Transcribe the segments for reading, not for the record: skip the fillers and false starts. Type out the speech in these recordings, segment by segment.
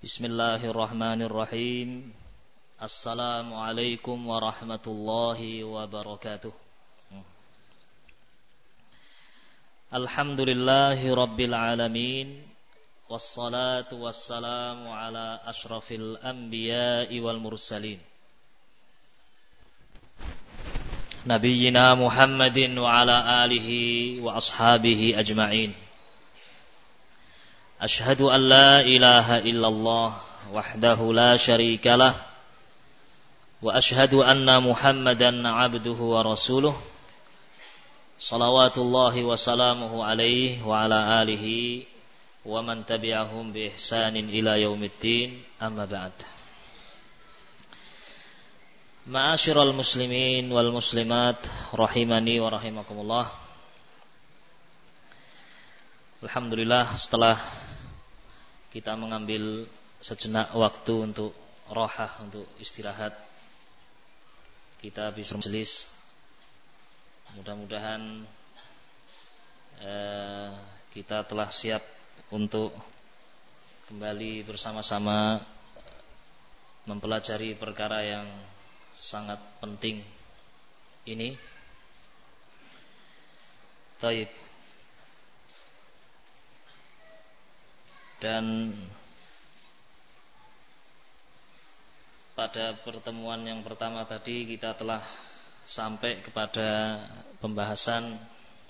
Bismillahirrahmanirrahim. Assalamualaikum warahmatullahi wabarakatuh. Alhamdulillahi rabbil alamin. Wassalatu wassalamu ala ashrafil anbiya'i wal mursalin, Nabiyyina Muhammadin wa ala alihi wa ashabihi ajma'in. Ashhadu an la ilaha illallah wahdahu la syarika lah wa ashhadu anna Muhammadan abduhu wa rasuluh salawatullahi wa salamuhu alaihi wa ala alihi wa man tabi'ahum bi ihsanin ila yaumiddin, amma ba'd. Ma'asyiral muslimin wal muslimat rahimani wa rahimakumullah. Alhamdulillah, setelah kita mengambil sejenak waktu untuk rohah, untuk istirahat, kita bisa majelis. Mudah-mudahan kita telah siap untuk kembali bersama-sama mempelajari perkara yang sangat penting ini. Taib. Dan pada pertemuan yang pertama tadi kita telah sampai kepada pembahasan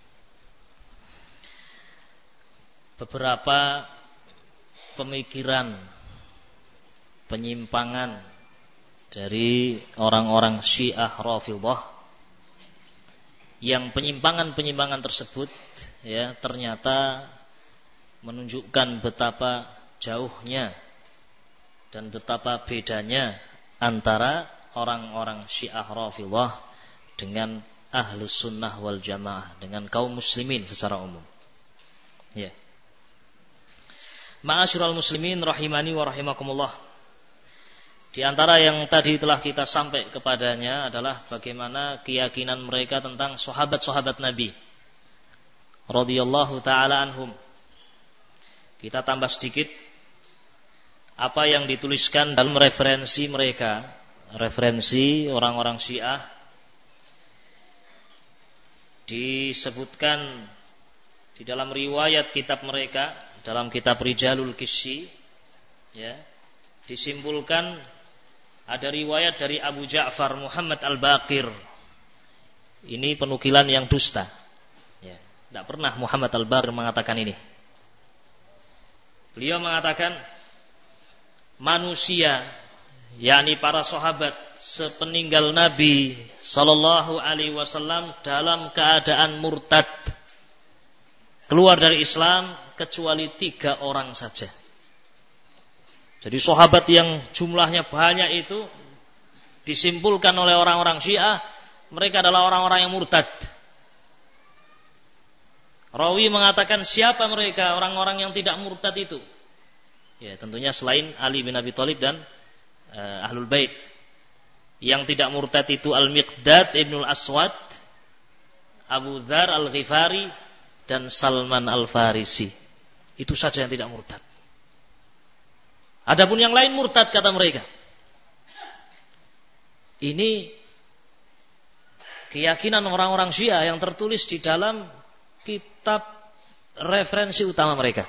beberapa pemikiran penyimpangan dari orang-orang Syiah Rafidhah, yang penyimpangan-penyimpangan tersebut ya ternyata menunjukkan betapa jauhnya dan betapa bedanya antara orang-orang Syiah Rafidhah dengan Ahlus Sunnah wal Jamaah, dengan kaum muslimin secara umum. Ya. Ma'asyiral muslimin rahimani wa rahimakumullah. Di antara yang tadi telah kita sampai kepadanya adalah bagaimana keyakinan mereka tentang sahabat-sahabat Nabi radhiyallahu taala anhum. Kita tambah sedikit apa yang dituliskan dalam referensi mereka, referensi orang-orang Syiah. Disebutkan di dalam riwayat kitab mereka, dalam kitab Rijalul Qissi, ya, disimpulkan ada riwayat dari Abu Ja'far Muhammad Al-Baqir. Ini penukilan yang dusta. Ya, tidak pernah Muhammad Al-Baqir mengatakan ini. Beliau mengatakan manusia, yakni para sahabat sepeninggal Nabi sallallahu alaihi wasallam dalam keadaan murtad, keluar dari Islam, kecuali 3 orang saja. Jadi sahabat yang jumlahnya banyak itu disimpulkan oleh orang-orang Syiah, mereka adalah orang-orang yang murtad. Rawi mengatakan siapa mereka orang-orang yang tidak murtad itu? Ya, tentunya selain Ali bin Abi Thalib dan Ahlul Bait. Yang tidak murtad itu Al-Miqdad Ibnul Aswad, Abu Dzar Al-Ghifari, dan Salman Al-Farisi. Itu saja yang tidak murtad. Adapun yang lain murtad kata mereka. Ini keyakinan orang-orang Syiah yang tertulis di dalam kitab referensi utama mereka.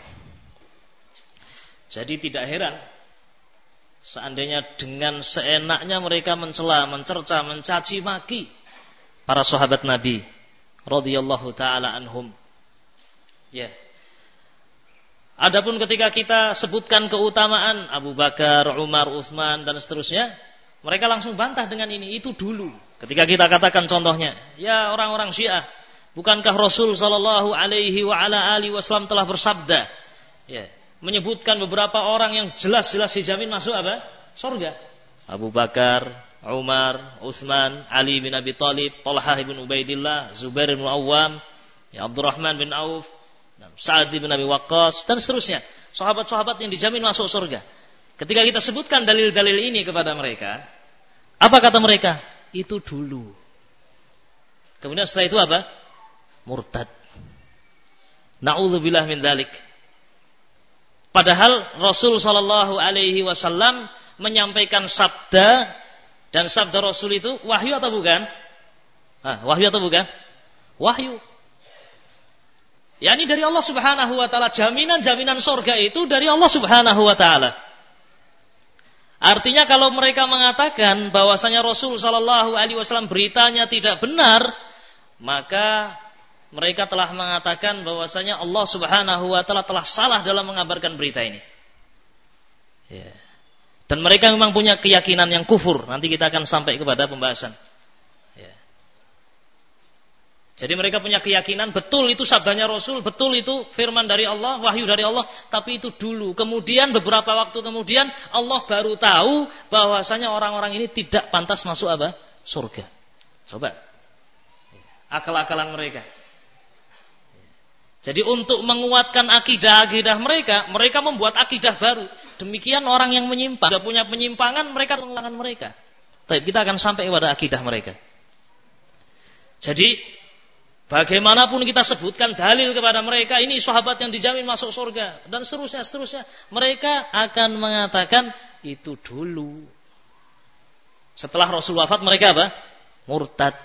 Jadi tidak heran seandainya dengan seenaknya mereka mencela, mencerca, mencaci maki para sahabat Nabi radhiyallahu taala anhum. Ya. Adapun ketika kita sebutkan keutamaan Abu Bakar, Umar, Utsman dan seterusnya, mereka langsung bantah dengan ini. Itu dulu. Ketika kita katakan contohnya, ya orang-orang Syiah, bukankah Rasul sallallahu alaihi wa ala alihi wasallam telah bersabda, ya, menyebutkan beberapa orang yang jelas-jelas dijamin masuk apa? Surga. Abu Bakar, Umar, Utsman, Ali bin Abi Thalib, Talhah bin Ubaidillah, Zubair bin Awwam, ya, Abdurrahman bin Auf, Sa'ad bin Abi Waqqas dan seterusnya. Sahabat-sahabat yang dijamin masuk surga. Ketika kita sebutkan dalil-dalil ini kepada mereka, apa kata mereka? Itu dulu. Kemudian setelah itu apa? Murtad. Na'udzubillah min dzalik. Padahal Rasul sallallahu alaihi wasallam menyampaikan sabda, dan sabda Rasul itu wahyu atau bukan? Wahyu atau bukan? Wahyu. Yani dari Allah Subhanahu wa taala, jaminan surga itu dari Allah Subhanahu wa taala. Artinya kalau mereka mengatakan bahwasanya Rasul sallallahu alaihi wasallam beritanya tidak benar, maka mereka telah mengatakan bahwasanya Allah Subhanahu wa taala telah salah dalam mengabarkan berita ini. Ya. Dan mereka memang punya keyakinan yang kufur. Nanti kita akan sampai kepada pembahasan. Ya. Jadi mereka punya keyakinan betul itu sabdanya Rasul, betul itu firman dari Allah, wahyu dari Allah, tapi itu dulu. Kemudian beberapa waktu kemudian Allah baru tahu bahwasanya orang-orang ini tidak pantas masuk apa? Surga. Coba. Akal-akalan mereka. Jadi untuk menguatkan akidah-akidah mereka membuat akidah baru. Demikian orang yang menyimpang, sudah punya penyimpangan, mereka mengulangan mereka. Tapi kita akan sampai kepada akidah mereka. Jadi bagaimanapun kita sebutkan dalil kepada mereka, ini sahabat yang dijamin masuk surga dan seterusnya, mereka akan mengatakan itu dulu. Setelah Rasul wafat mereka apa? Murtad.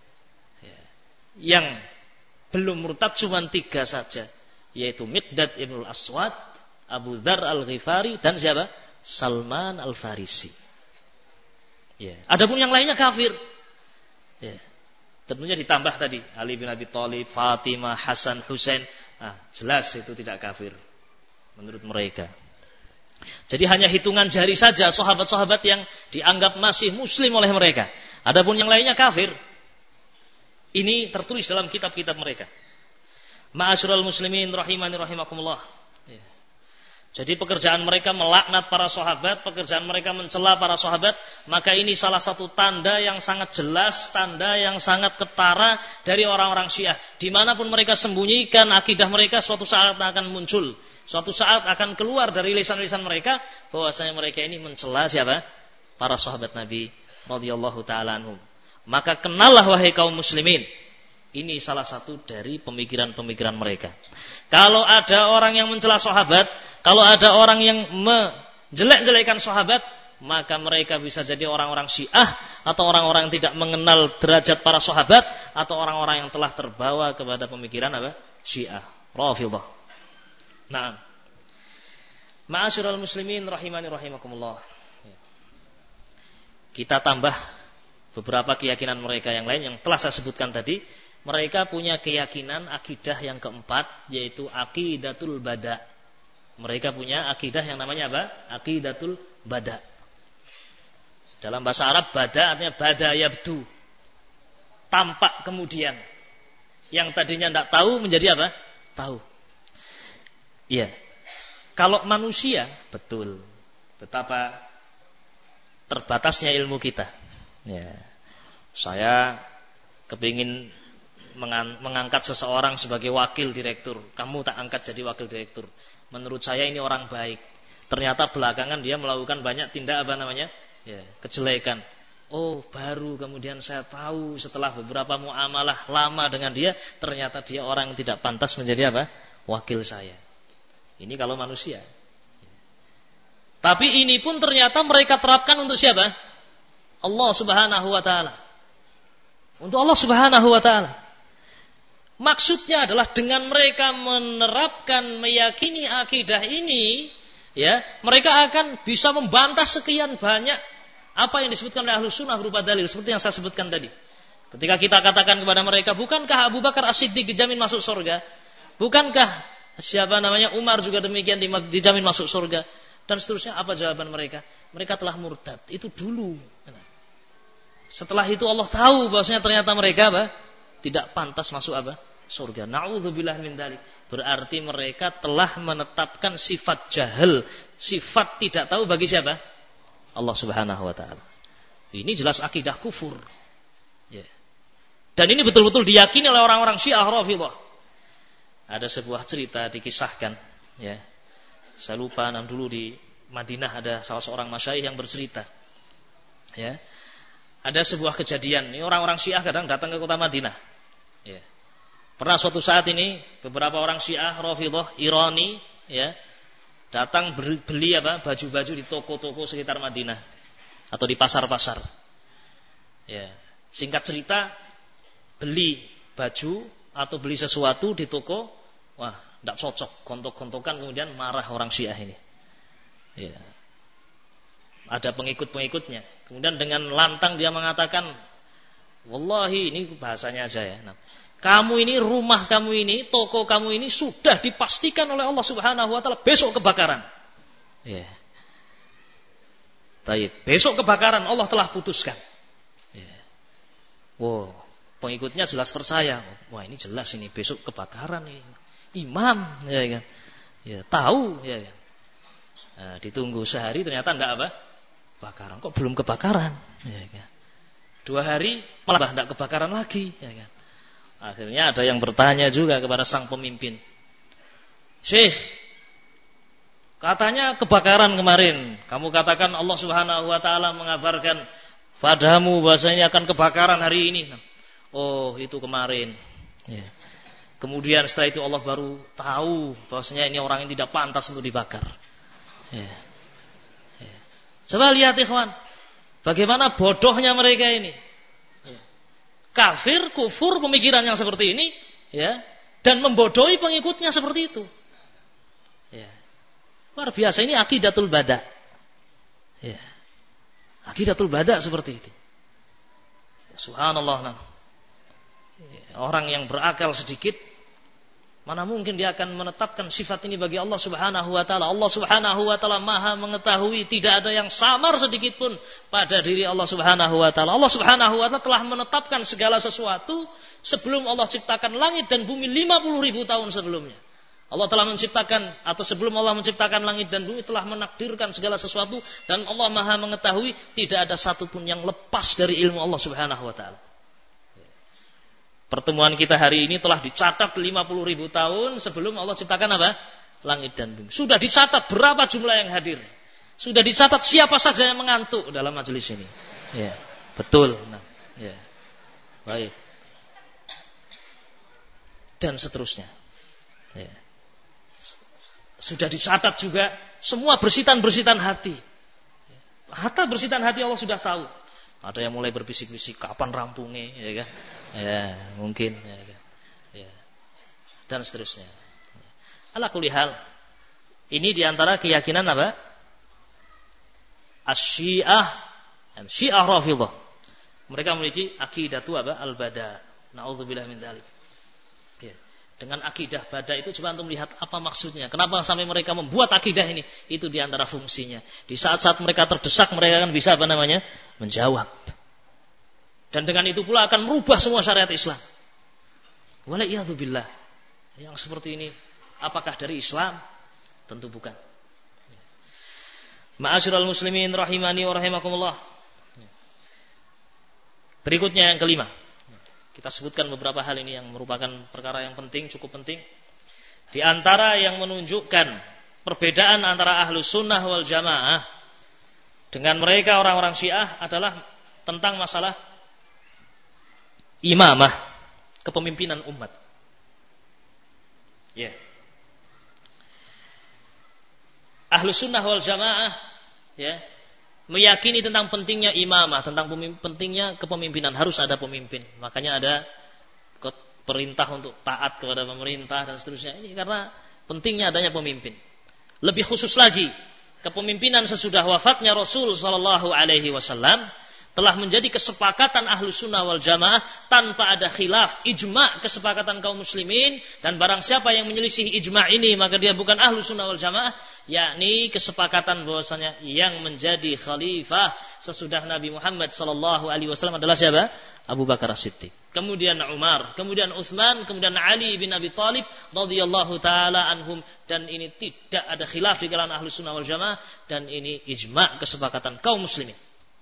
Yang belum murtad cuma 3 saja, yaitu Miqdad ibn al-Aswad, Abu Dzar al-Ghifari, dan siapa? Salman al-Farisi. Ya. Adapun yang lainnya kafir. Ya. Tentunya ditambah tadi Ali bin Abi Thalib, Fatimah, Hasan, Husain. Jelas itu tidak kafir menurut mereka. Jadi hanya hitungan jari saja sahabat-sahabat yang dianggap masih muslim oleh mereka. Adapun yang lainnya kafir. Ini tertulis dalam kitab-kitab mereka. Ma'asyiral muslimin rahimani rahimakumullah. Ya. Jadi pekerjaan mereka melaknat para sahabat, pekerjaan mereka mencela para sahabat, maka ini salah satu tanda yang sangat jelas, tanda yang sangat ketara dari orang-orang Syiah. Dimanapun mereka sembunyikan akidah mereka, suatu saat akan muncul, suatu saat akan keluar dari lisan-lisan mereka bahwasanya mereka ini mencela siapa? Para sahabat Nabi radhiyallahu taala anhum. Maka kenallah wahai kaum muslimin, ini salah satu dari pemikiran-pemikiran mereka. Kalau ada orang yang mencela sahabat, kalau ada orang yang menjelek-jelekan sahabat, maka mereka bisa jadi orang-orang Syiah, atau orang-orang yang tidak mengenal derajat para sahabat, atau orang-orang yang telah terbawa kepada pemikiran apa? Syiah, Rafidhah. Nah, ma'asyiral muslimin rahimani rahimakumullah. Kita tambah beberapa keyakinan mereka yang lain yang telah saya sebutkan tadi. Mereka punya keyakinan akidah yang keempat, yaitu aqidatul bada. Mereka punya akidah yang namanya apa? Aqidatul bada. Dalam bahasa Arab bada artinya bada yabdu, tampak kemudian. Yang tadinya tidak tahu menjadi apa? Tahu. Iya. Kalau manusia, betul. Betapa terbatasnya ilmu kita. Ya. Saya kepingin mengangkat seseorang sebagai wakil direktur. Kamu tak angkat jadi wakil direktur. Menurut saya ini orang baik. Ternyata belakangan dia melakukan banyak tindak kejelekan. Oh, baru kemudian saya tahu setelah beberapa muamalah lama dengan dia, ternyata dia orang yang tidak pantas menjadi wakil saya. Ini kalau manusia. Tapi ini pun ternyata mereka terapkan untuk siapa? Allah Subhanahu wa taala. Untuk Allah Subhanahu wa taala. Maksudnya adalah dengan mereka menerapkan, meyakini akidah ini, ya, mereka akan bisa membantah sekian banyak apa yang disebutkan oleh Ahlus Sunnah berupa dalil, seperti yang saya sebutkan tadi. Ketika kita katakan kepada mereka, bukankah Abu Bakar As-Siddiq dijamin masuk surga? Bukankah Umar juga demikian dijamin masuk surga? Dan seterusnya, apa jawaban mereka? Mereka telah murtad. Itu dulu. Setelah itu Allah tahu bahwasanya ternyata mereka tidak pantas masuk surga. Na'udzubillah min dzalik. Berarti mereka telah menetapkan sifat jahil, sifat tidak tahu bagi siapa? Allah Subhanahu wa taala. Ini jelas akidah kufur. Ya. Dan ini betul-betul diyakini oleh orang-orang Syiah Rafidhah. Ada sebuah cerita dikisahkan, ya. Saya lupa dulu di Madinah ada salah seorang masyayikh yang bercerita. Ya. Ada sebuah kejadian, ini orang-orang Syiah kadang datang ke kota Madinah. Ya. Pernah suatu saat ini beberapa orang Syiah Rafidhah Irani, ya, datang beli baju-baju di toko-toko sekitar Madinah atau di pasar-pasar. Ya, singkat cerita, beli baju atau beli sesuatu di toko, wah, tidak cocok, gontok-gontokan, kemudian marah orang Syiah ini. Ya. Ada pengikut-pengikutnya. Kemudian dengan lantang dia mengatakan, wallahi, ini bahasanya aja ya. Nah, kamu ini, rumah kamu ini, toko kamu ini sudah dipastikan oleh Allah Subhanahu wa taala besok kebakaran. Ya. Baik, besok kebakaran Allah telah putuskan. Ya. Wow, pengikutnya jelas percaya. Wah, ini jelas ini besok kebakaran ini. Imam, ya kan. Ya, tahu, ya kan. Nah, ditunggu sehari ternyata enggak apa? Kebakaran. Kok belum kebakaran? Ya kan. 2 hari malah enggak kebakaran lagi, ya kan. Akhirnya ada yang bertanya juga kepada sang pemimpin. Syekh, katanya kebakaran kemarin. Kamu katakan Allah Subhanahu wa taala mengabarkan padamu bahwasanya akan kebakaran hari ini. Oh, itu kemarin. Ya. Kemudian setelah itu Allah baru tahu bahwasanya ini orang yang tidak pantas untuk dibakar. Ya. Ya. Coba lihat ikhwan, bagaimana bodohnya mereka ini. Kafir, kufur, pemikiran yang seperti ini, ya, dan membodohi pengikutnya seperti itu. Ya. Luar biasa, ini akidatul bada. Ya. Akidatul bada seperti itu. Subhanallah. Ya. Orang yang berakal sedikit, mana mungkin dia akan menetapkan sifat ini bagi Allah Subhanahu wa taala. Allah Subhanahu wa taala Maha mengetahui, tidak ada yang samar sedikit pun pada diri Allah Subhanahu wa taala. Allah Subhanahu wa taala telah menetapkan segala sesuatu sebelum Allah ciptakan langit dan bumi 50.000 tahun sebelumnya. Allah telah menciptakan, atau sebelum Allah menciptakan langit dan bumi telah menakdirkan segala sesuatu, dan Allah Maha mengetahui, tidak ada satupun yang lepas dari ilmu Allah Subhanahu wa taala. Pertemuan kita hari ini telah dicatat 50.000 tahun sebelum Allah ciptakan apa? Langit dan bumi. Sudah dicatat berapa jumlah yang hadir. Sudah dicatat siapa saja yang mengantuk dalam majelis ini. Ya, betul. Nah, ya. Baik. Dan seterusnya. Ya. Sudah dicatat juga semua bersitan-bersitan hati. Hatta bersitan hati Allah sudah tahu. Ada yang mulai berbisik-bisik, kapan rampungnya, ya kan? Ya, mungkin, ya kan? Ya. Dan seterusnya. Ala kulli hal, ini diantara keyakinan apa? Asy-Syiah dan Syiah Rafidhah. Mereka memiliki akidatu apa? Al-Bada. Nauzubillah min dzalik. Ya. Dengan akidah bada itu coba untuk melihat apa maksudnya. Kenapa sampai mereka membuat akidah ini? Itu diantara fungsinya. Di saat-saat mereka terdesak, mereka akan bisa apa namanya? Menjawab. Dan dengan itu pula akan merubah semua syariat Islam. Wala'iyadzubillah. Yang seperti ini, apakah dari Islam? Tentu bukan. Ma'asyiral muslimin rahimani wa rahimakumullah. Berikutnya yang kelima. Kita sebutkan beberapa hal ini yang merupakan perkara yang penting, cukup penting. Di antara yang menunjukkan perbedaan antara Ahlus Sunnah wal Jamaah dengan mereka orang-orang Syiah adalah tentang masalah imamah, kepemimpinan umat. Ya. Yeah. Ahlus Sunnah wal Jamaah, ya, meyakini tentang pentingnya imamah, tentang pentingnya kepemimpinan, harus ada pemimpin. Makanya ada perintah untuk taat kepada pemerintah dan seterusnya. Ini karena pentingnya adanya pemimpin. Lebih khusus lagi, kepemimpinan sesudah wafatnya Rasul sallallahu alaihi wasallam telah menjadi kesepakatan Ahlus Sunnah wal Jamaah tanpa ada khilaf, ijma' kesepakatan kaum muslimin, dan barang siapa yang menyelisih ijma' ini maka dia bukan Ahlus Sunnah wal Jamaah, yakni kesepakatan bahwasanya yang menjadi khalifah sesudah Nabi Muhammad sallallahu alaihi wasallam adalah siapa? Abu Bakar As-Siddiq. Kemudian Umar, kemudian Utsman, kemudian Ali bin Abi Thalib radhiyallahu taala anhum, dan ini tidak ada khilaf di kalangan Ahlus Sunnah wal Jamaah, dan ini ijma' kesepakatan kaum muslimin.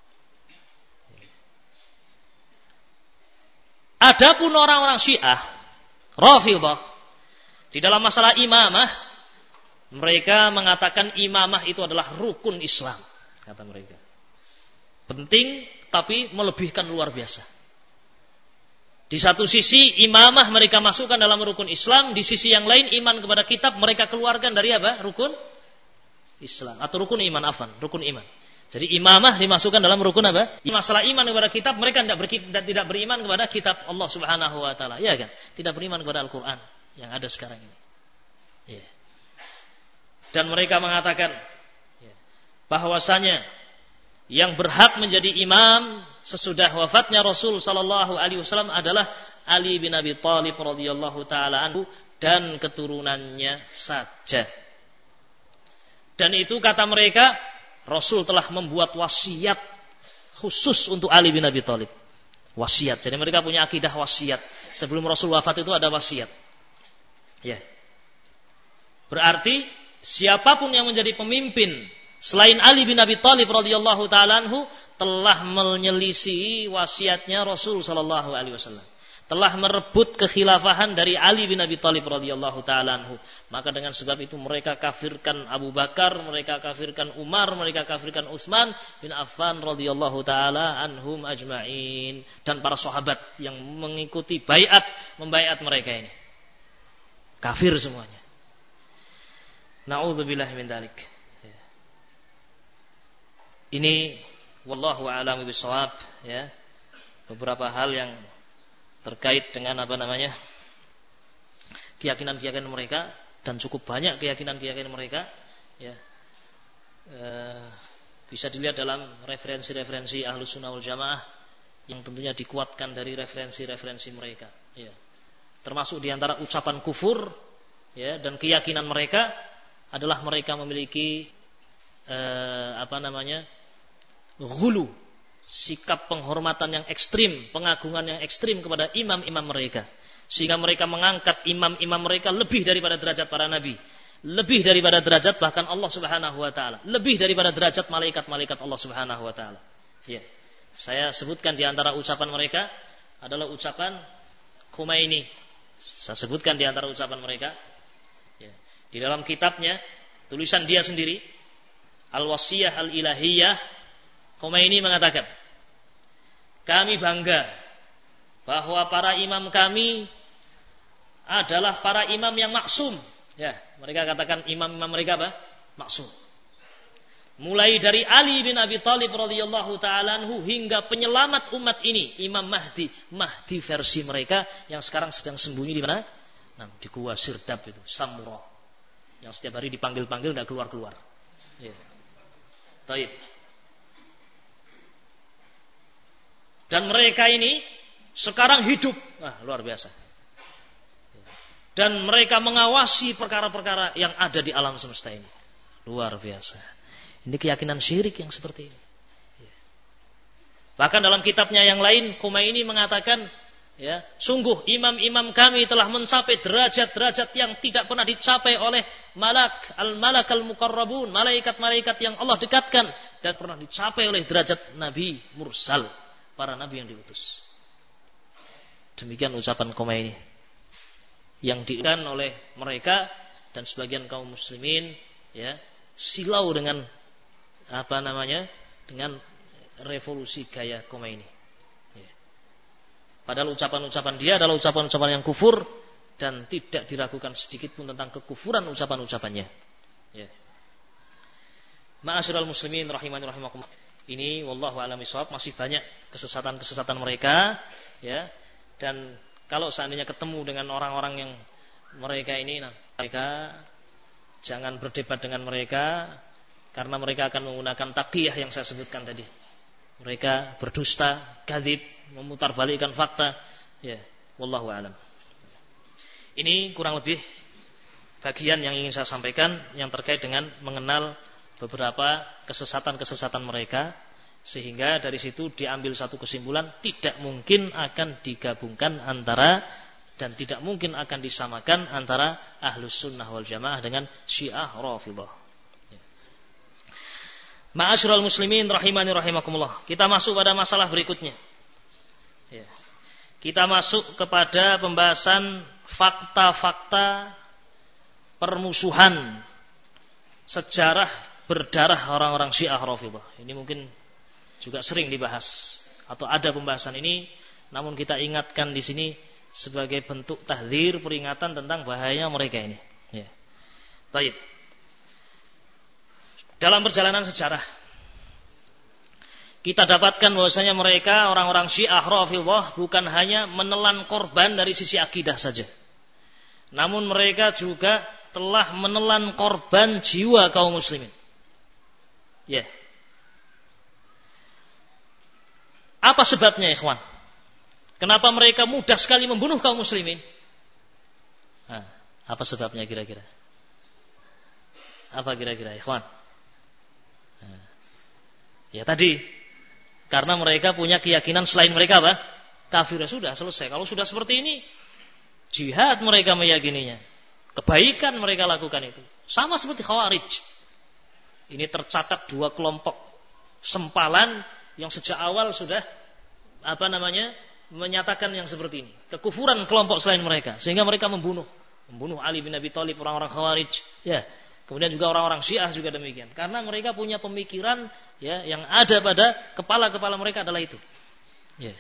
Adapun orang-orang Syiah, Rafidhah, di dalam masalah imamah, mereka mengatakan imamah itu adalah rukun Islam, kata mereka. Penting, tapi melebihkan luar biasa. Di satu sisi imamah mereka masukkan dalam rukun Islam, di sisi yang lain iman kepada kitab mereka keluarkan dari apa? Rukun Islam atau rukun iman, rukun iman. Jadi imamah dimasukkan dalam rukun apa? Masalah iman kepada kitab, mereka tidak beriman kepada kitab Allah Subhanahu wa taala. Iya kan? Tidak beriman kepada Al-Qur'an yang ada sekarang ini. Ya. Dan mereka mengatakan bahwasanya yang berhak menjadi imam sesudah wafatnya Rasul sallallahu alaihi wasallam adalah Ali bin Abi Thalib radhiyallahu taala anhu dan keturunannya saja. Dan itu kata mereka, Rasul telah membuat wasiat khusus untuk Ali bin Abi Thalib. Wasiat. Jadi mereka punya akidah wasiat. Sebelum Rasul wafat itu ada wasiat. Ya. Berarti siapapun yang menjadi pemimpin selain Ali bin Abi Thalib radhiyallahu taala anhu telah menyelisihi wasiatnya Rasul sallallahu alaihi wasallam. Telah merebut kekhilafahan dari Ali bin Abi Thalib radhiyallahu taala anhu. Maka dengan sebab itu mereka kafirkan Abu Bakar, mereka kafirkan Umar, mereka kafirkan Utsman bin Affan radhiyallahu taala anhum ajma'in, dan para sahabat yang mengikuti membaiat mereka ini. Kafir semuanya. Na'udzubillahi min dzalik. Ini wallahu a'lam bishawab, ya. Beberapa hal yang terkait dengan keyakinan-keyakinan mereka, dan cukup banyak keyakinan-keyakinan mereka, ya. Bisa dilihat dalam referensi-referensi Ahlus Sunnah wal Jamaah yang tentunya dikuatkan dari referensi-referensi mereka, ya. Termasuk diantara ucapan kufur, ya, dan keyakinan mereka adalah mereka memiliki ghulu, sikap penghormatan yang ekstrim, pengagungan yang ekstrim kepada imam-imam mereka, sehingga mereka mengangkat imam-imam mereka lebih daripada derajat para nabi, lebih daripada derajat bahkan Allah Subhanahu wa taala, lebih daripada derajat malaikat-malaikat Allah Subhanahu wa taala. Ya. Saya sebutkan di antara ucapan mereka adalah ucapan Khomeini. Saya sebutkan di antara ucapan mereka, ya. Di dalam kitabnya, tulisan dia sendiri, Al-Wasiyah Al-Ilahiyah, Khomeini mengatakan, kami bangga bahwa para imam kami adalah para imam yang maksum. Ya, mereka katakan imam-imam mereka apa? Maksum. Mulai dari Ali bin Abi Thalib radhiyallahu taala anhu hingga penyelamat umat ini, Imam Mahdi versi mereka yang sekarang sedang sembunyi di mana? Di gua Sirdab itu, Samura. Yang setiap hari dipanggil-panggil enggak keluar-keluar. Ya. Baik. Dan mereka ini sekarang hidup. Luar biasa. Dan mereka mengawasi perkara-perkara yang ada di alam semesta ini. Luar biasa. Ini keyakinan syirik yang seperti ini. Bahkan dalam kitabnya yang lain, Khomeini mengatakan, ya, sungguh imam-imam kami telah mencapai derajat-derajat yang tidak pernah dicapai oleh al-malak al-muqarrabun, malaikat-malaikat yang Allah dekatkan, dan pernah dicapai oleh derajat nabi mursal, para nabi yang diutus. Demikian ucapan Khomeini yang diucapkan oleh mereka dan sebagian kaum muslimin, ya, silau dengan dengan revolusi gaya Khomeini. Ya. Padahal ucapan-ucapan dia adalah ucapan-ucapan yang kufur dan tidak diragukan sedikit pun tentang kekufuran ucapan-ucapannya. Ya. Ma'asyiral muslimin rahimani rahimakumullah. Ini wallahu a'lam bishawab, masih banyak kesesatan-kesesatan mereka, ya. Dan kalau seandainya ketemu dengan orang-orang yang mereka ini, mereka jangan berdebat dengan mereka, karena mereka akan menggunakan taqiyah yang saya sebutkan tadi. Mereka berdusta, kadzib, memutarbalikkan fakta, ya. Wallahu a'lam. Ini kurang lebih bagian yang ingin saya sampaikan yang terkait dengan mengenal beberapa kesesatan-kesesatan mereka, sehingga dari situ diambil satu kesimpulan, tidak mungkin akan digabungkan antara dan tidak mungkin akan disamakan antara Ahlus Sunnah wal Jamaah dengan Syiah Rafidhah. Ma'asyiral muslimin rahimani rahimakumullah. Kita masuk pada masalah berikutnya. Ya. Kita masuk kepada pembahasan fakta-fakta permusuhan sejarah berdarah orang-orang Syiah Rafidhah. Ini mungkin juga sering dibahas atau ada pembahasan ini, namun kita ingatkan di sini sebagai bentuk tahdzir, peringatan tentang bahayanya mereka ini. Ya. Baik. dalam perjalanan sejarah kita dapatkan bahwasanya mereka orang-orang Syiah Rafidhah bukan hanya menelan korban dari sisi akidah saja, namun mereka juga telah menelan korban jiwa kaum muslimin. Ya. Apa sebabnya, ikhwan? Kenapa mereka mudah sekali membunuh kaum muslimin? Nah, apa sebabnya kira-kira? Apa kira-kira, ikhwan? Nah, ya tadi, karena mereka punya keyakinan selain mereka apa? Kafir. Sudah selesai. Kalau sudah seperti ini, jihad mereka meyakininya. Kebaikan mereka lakukan itu. Sama seperti Khawarij. Ini tercatat dua kelompok sempalan yang sejak awal sudah menyatakan yang seperti ini. Kekufuran kelompok selain mereka, sehingga mereka membunuh Ali bin Abi Thalib, orang-orang Khawarij. Ya. Kemudian juga orang-orang Syiah juga demikian. Karena mereka punya pemikiran ya yang ada pada kepala-kepala mereka adalah itu. Ya.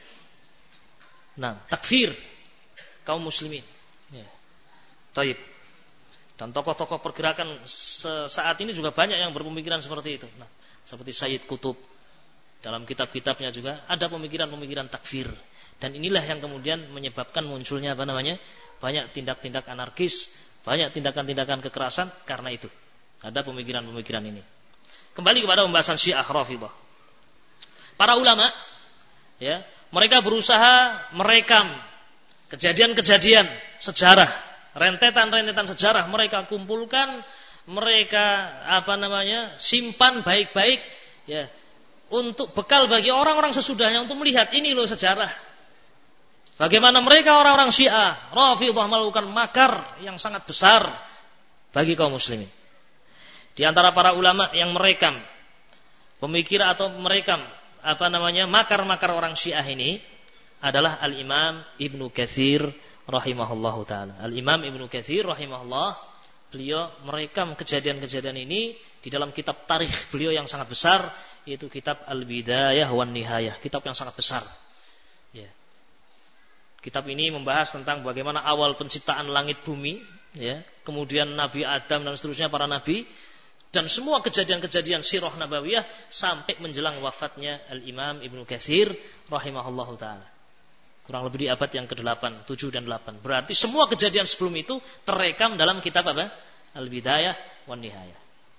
Nah, takfir kaum muslimin. Ya. Taib. Dan tokoh-tokoh pergerakan saat ini juga banyak yang berpemikiran seperti itu. Nah, seperti Sayyid Qutb dalam kitab-kitabnya juga ada pemikiran-pemikiran takfir. Dan inilah yang kemudian menyebabkan munculnya banyak tindak-tindak anarkis, banyak tindakan-tindakan kekerasan karena itu. Ada pemikiran-pemikiran ini. Kembali kepada pembahasan Syiah Rafidhah. Para ulama ya, mereka berusaha merekam kejadian-kejadian sejarah, rentetan-rentetan sejarah mereka kumpulkan, mereka simpan baik-baik ya, untuk bekal bagi orang-orang sesudahnya untuk melihat ini loh sejarah. Bagaimana mereka orang-orang Syiah Rafidhah melakukan makar yang sangat besar bagi kaum muslimin. Di antara para ulama yang merekam pemikiran atau merekam makar-makar orang Syiah ini adalah Al-Imam Ibnu Katsir rahimahullahu taala. Al-Imam Ibnu Katsir rahimahullah, beliau merekam kejadian-kejadian ini di dalam kitab tarikh beliau yang sangat besar, yaitu kitab Al-Bidayah wan Nihayah, kitab yang sangat besar. Ya. Kitab ini membahas tentang bagaimana awal penciptaan langit bumi, ya, kemudian Nabi Adam dan seterusnya para nabi, dan semua kejadian-kejadian sirah nabawiyah sampai menjelang wafatnya Al-Imam Ibnu Katsir rahimahullahu taala. Kurang lebih di abad yang ke-8, 7 dan 8. Berarti semua kejadian sebelum itu terekam dalam kitab Al-Bidayah wan Nihayah.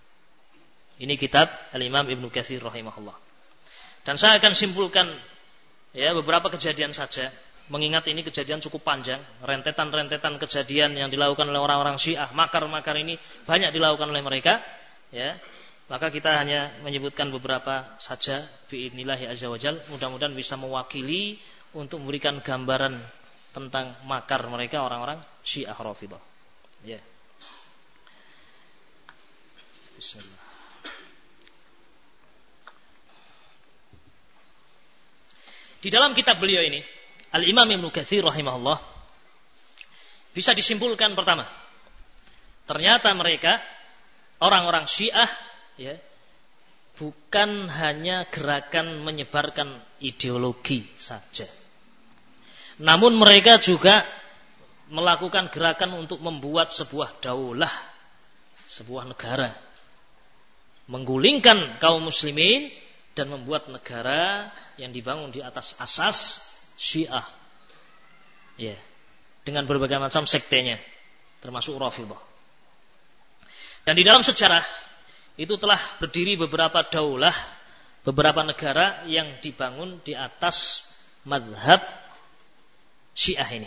Ini kitab Al-Imam Ibnu Katsir rahimahullah. Dan saya akan simpulkan ya beberapa kejadian saja, mengingat ini kejadian cukup panjang, rentetan-rentetan kejadian yang dilakukan oleh orang-orang Syiah, makar-makar ini banyak dilakukan oleh mereka, ya. Maka kita hanya menyebutkan beberapa saja biidznillah azza wajal, mudah-mudahan bisa mewakili untuk memberikan gambaran tentang makar mereka orang-orang Syiah Rafidhah. Ya. Bismillah. Di dalam kitab beliau ini, Al-Imam Ibnu Katsir rahimahullah, bisa disimpulkan pertama, ternyata mereka orang-orang Syiah ya, bukan hanya gerakan menyebarkan ideologi saja, namun mereka juga melakukan gerakan untuk membuat sebuah daulah, sebuah negara, menggulingkan kaum muslimin dan membuat negara yang dibangun di atas asas Syiah, ya, dengan berbagai macam sektenya, termasuk Rafidhah. Dan di dalam sejarah itu telah berdiri beberapa daulah, beberapa negara yang dibangun di atas mazhab Syiah ini.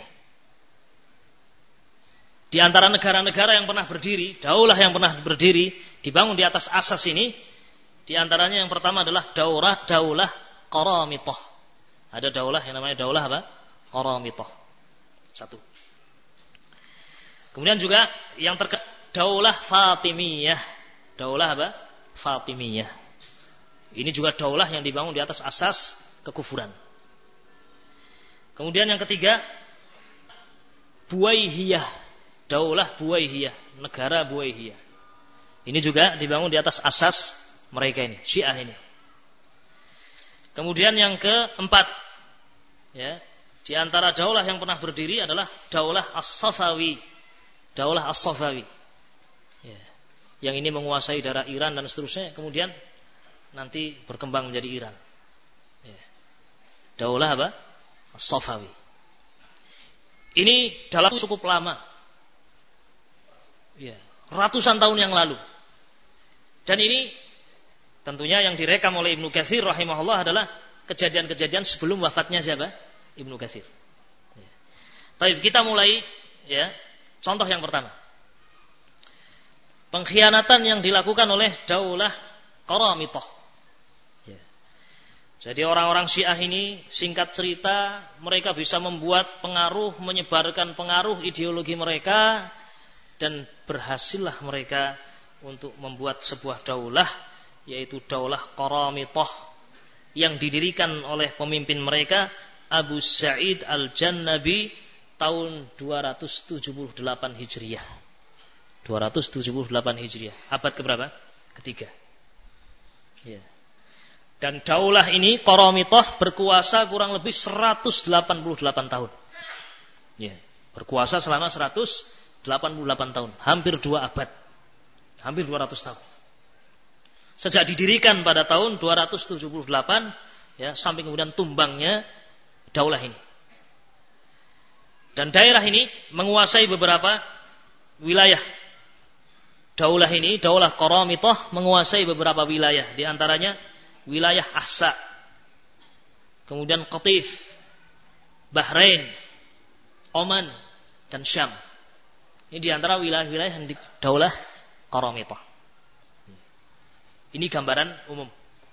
Di antara negara-negara yang pernah berdiri, daulah yang pernah berdiri, dibangun di atas asas ini, di antaranya yang pertama adalah daulah Qaramitah. Ada daulah yang namanya daulah apa? Qaramitah. Satu. Kemudian juga yang daulah Fatimiyah. Daulah apa? Fatimiyah. Ini juga daulah yang dibangun di atas asas kekufuran. Kemudian yang ketiga, Buwaihiyah. Daulah Buwaihiyah, negara Buwaihiyah. Ini juga dibangun di atas asas mereka ini, Syiah ini. Kemudian yang keempat, ya, di antara daulah yang pernah berdiri adalah daulah As-Safawi. Daulah As-Safawi. Ya. yang ini menguasai daerah Iran dan seterusnya, kemudian nanti berkembang menjadi Iran. Ya. Daulah apa? Safawi. Ini dalam cukup lama. Ya, ratusan tahun yang lalu. Dan ini tentunya yang direkam oleh Ibnu Katsir rahimahullah adalah kejadian-kejadian sebelum wafatnya siapa? Ibnu Katsir. Ya. Baik, kita mulai ya. Contoh yang pertama. Pengkhianatan yang dilakukan oleh Daulah Qaramitah. Ya. Jadi orang-orang Syiah ini singkat cerita mereka bisa membuat pengaruh, menyebarkan pengaruh ideologi mereka dan berhasillah mereka untuk membuat sebuah daulah yaitu Daulah Qaramitah yang didirikan oleh pemimpin mereka Abu Sa'id Al-Jannabi tahun 278 Hijriah. 278 Hijriah. Abad keberapa? Ketiga. Ya. Dan daulah ini Qaramitah berkuasa kurang lebih 188 tahun. Ya. Berkuasa selama 188 tahun, hampir 2 abad. Hampir 200 tahun. Sejak didirikan pada tahun 278 ya, sampai kemudian tumbangnya daulah ini. Dan daerah ini menguasai beberapa wilayah. Daulah ini, Daulah Qaramitah menguasai beberapa wilayah, di antaranya wilayah Ahsa, kemudian Qatif, Bahrain, Oman, dan Syam. Ini di antara wilayah-wilayah yang di Daulah Qaramitah. Ini gambaran umum.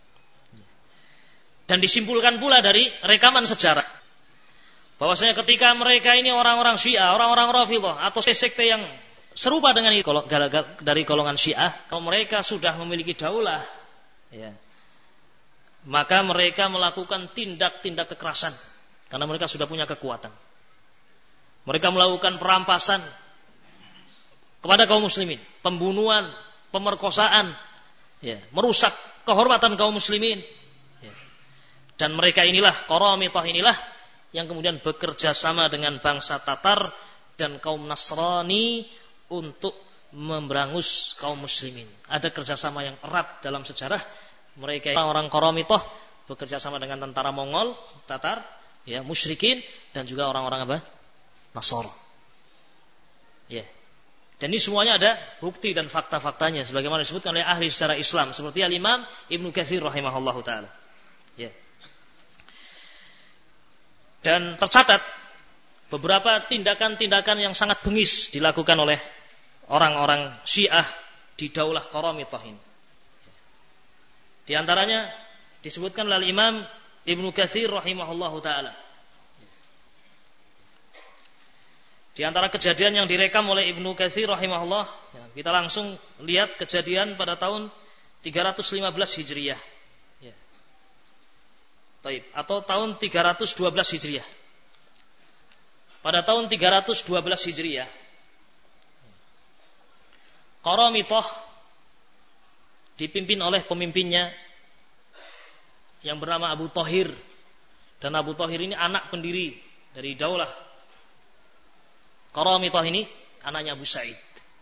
Dan disimpulkan pula dari rekaman sejarah bahwasanya ketika mereka ini orang-orang Syiah, orang-orang Rafidhah atau sekte yang serupa dengan itu dari golongan Syiah, kalau mereka sudah memiliki daulah, ya, maka mereka melakukan tindak-tindak kekerasan karena mereka sudah punya kekuatan. Mereka melakukan perampasan kepada kaum muslimin, pembunuhan, pemerkosaan, ya, merusak kehormatan kaum muslimin. Ya. Dan mereka inilah, Qaramitah inilah yang kemudian bekerja sama dengan bangsa Tatar dan kaum Nasrani untuk memberangus kaum muslimin. Ada kerjasama yang erat dalam sejarah. Mereka orang-orang Qaramitah bekerja sama dengan tentara Mongol, Tatar, ya, musyrikin, dan juga orang-orang apa? Nasara. Ya. Dan ini semuanya ada bukti dan fakta-faktanya sebagaimana disebutkan oleh ahli sejarah Islam seperti Al-Imam Ibnu Katsir rahimahullahu taala. Ya. Dan tercatat beberapa tindakan-tindakan yang sangat bengis dilakukan oleh orang-orang Syiah di Daulah Qaramitah ini. Di antaranya disebutkan oleh Imam Ibnu Katsir rahimahullahu taala. Di antara kejadian yang direkam oleh Ibnu Katsir rahimahullah, kita langsung lihat kejadian pada tahun 315 Hijriah. Ya. Taib, atau tahun 312 Hijriah. Pada tahun 312 Hijriah, Qaramitah dipimpin oleh pemimpinnya yang bernama Abu Thahir. Dan Abu Thahir ini anak pendiri dari Daulah Qaramitah ini, anaknya Abu Sa'id.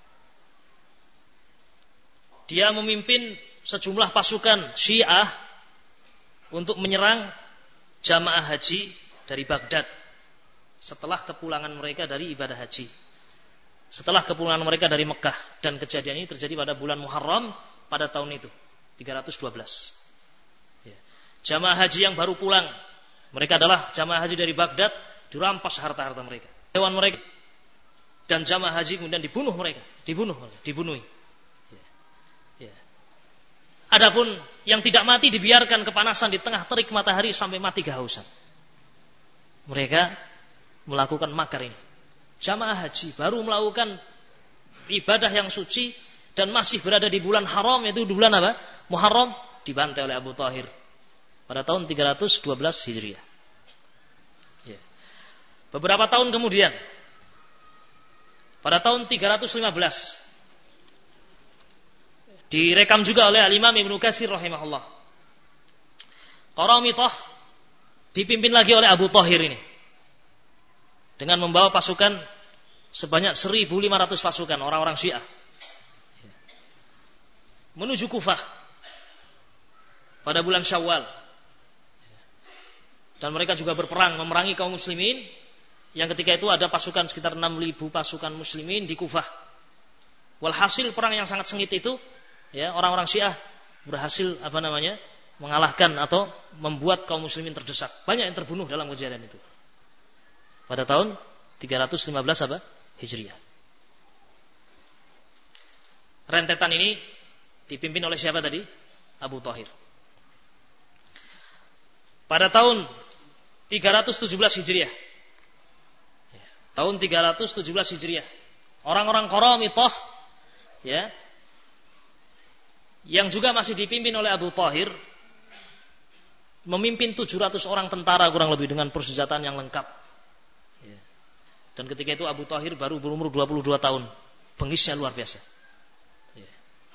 Dia memimpin sejumlah pasukan Syiah untuk menyerang jamaah haji dari Baghdad setelah kepulangan mereka dari ibadah haji. Setelah kepulangan mereka dari Mekah, dan kejadian ini terjadi pada bulan Muharram pada tahun itu 312. Ya. Jamaah haji yang baru pulang, mereka adalah jamaah haji dari Baghdad, dirampas harta-harta mereka, hewan mereka, dan jamaah haji kemudian dibunuhi. Ya. Ya. Adapun yang tidak mati dibiarkan kepanasan di tengah terik matahari sampai mati kehausan. Mereka melakukan makar ini. Jamaah haji baru melakukan ibadah yang suci dan masih berada di bulan haram, yaitu di bulan apa? Muharram, dibantai oleh Abu Thahir pada tahun 312 Hijriah. Ya. Beberapa tahun kemudian, pada tahun 315, direkam juga oleh Al-Imam Ibnu Katsir rahimahullah. Qaramitah dipimpin lagi oleh Abu Thahir ini dengan membawa pasukan sebanyak 1.500 pasukan orang-orang Syiah. menuju Kufah pada bulan Syawal. Dan mereka juga berperang memerangi kaum muslimin yang ketika itu ada pasukan sekitar 6.000 pasukan muslimin di Kufah. Walhasil perang yang sangat sengit itu, ya, orang-orang Syiah berhasil mengalahkan atau membuat kaum muslimin terdesak. Banyak yang terbunuh dalam kejadian itu. Pada tahun 315 Hijriah. Rentetan ini dipimpin oleh siapa tadi? Abu Thahir. Pada tahun 317 Hijriah. Tahun 317 Hijriah. Orang-orang Qaramitah, ya, yang juga masih dipimpin oleh Abu Thahir, memimpin 700 orang tentara kurang lebih dengan persenjataan yang lengkap. Ya. Dan ketika itu Abu Thahir baru berumur 22 tahun. Bengisnya luar biasa. Ya.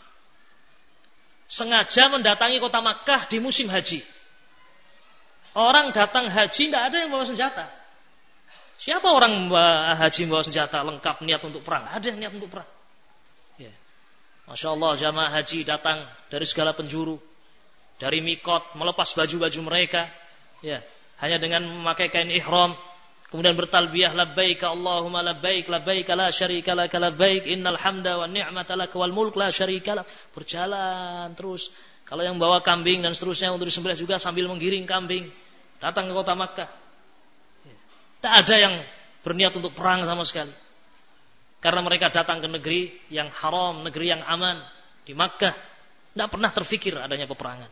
Sengaja mendatangi kota Makkah di musim haji. Orang datang haji tidak ada yang bawa senjata. Siapa orang haji membawa senjata lengkap niat untuk perang? Ada yang niat untuk perang. Ya. Masya Allah, jamaah haji datang dari segala penjuru, dari mikot, melepas baju-baju mereka, ya, hanya dengan memakai kain ihram, kemudian bertalbiyah labbaik Allahumma labbaik labbaik la syarika lak labbaik innal hamda wan ni'mata lak wal mulk la syarika lak. Berjalan terus. Kalau yang bawa kambing dan seterusnya untuk disembelih juga sambil menggiring kambing, datang ke kota Makkah. Tak ada yang berniat untuk perang sama sekali. Karena mereka datang ke negeri yang haram, negeri yang aman, di Makkah. Tidak pernah terfikir adanya peperangan.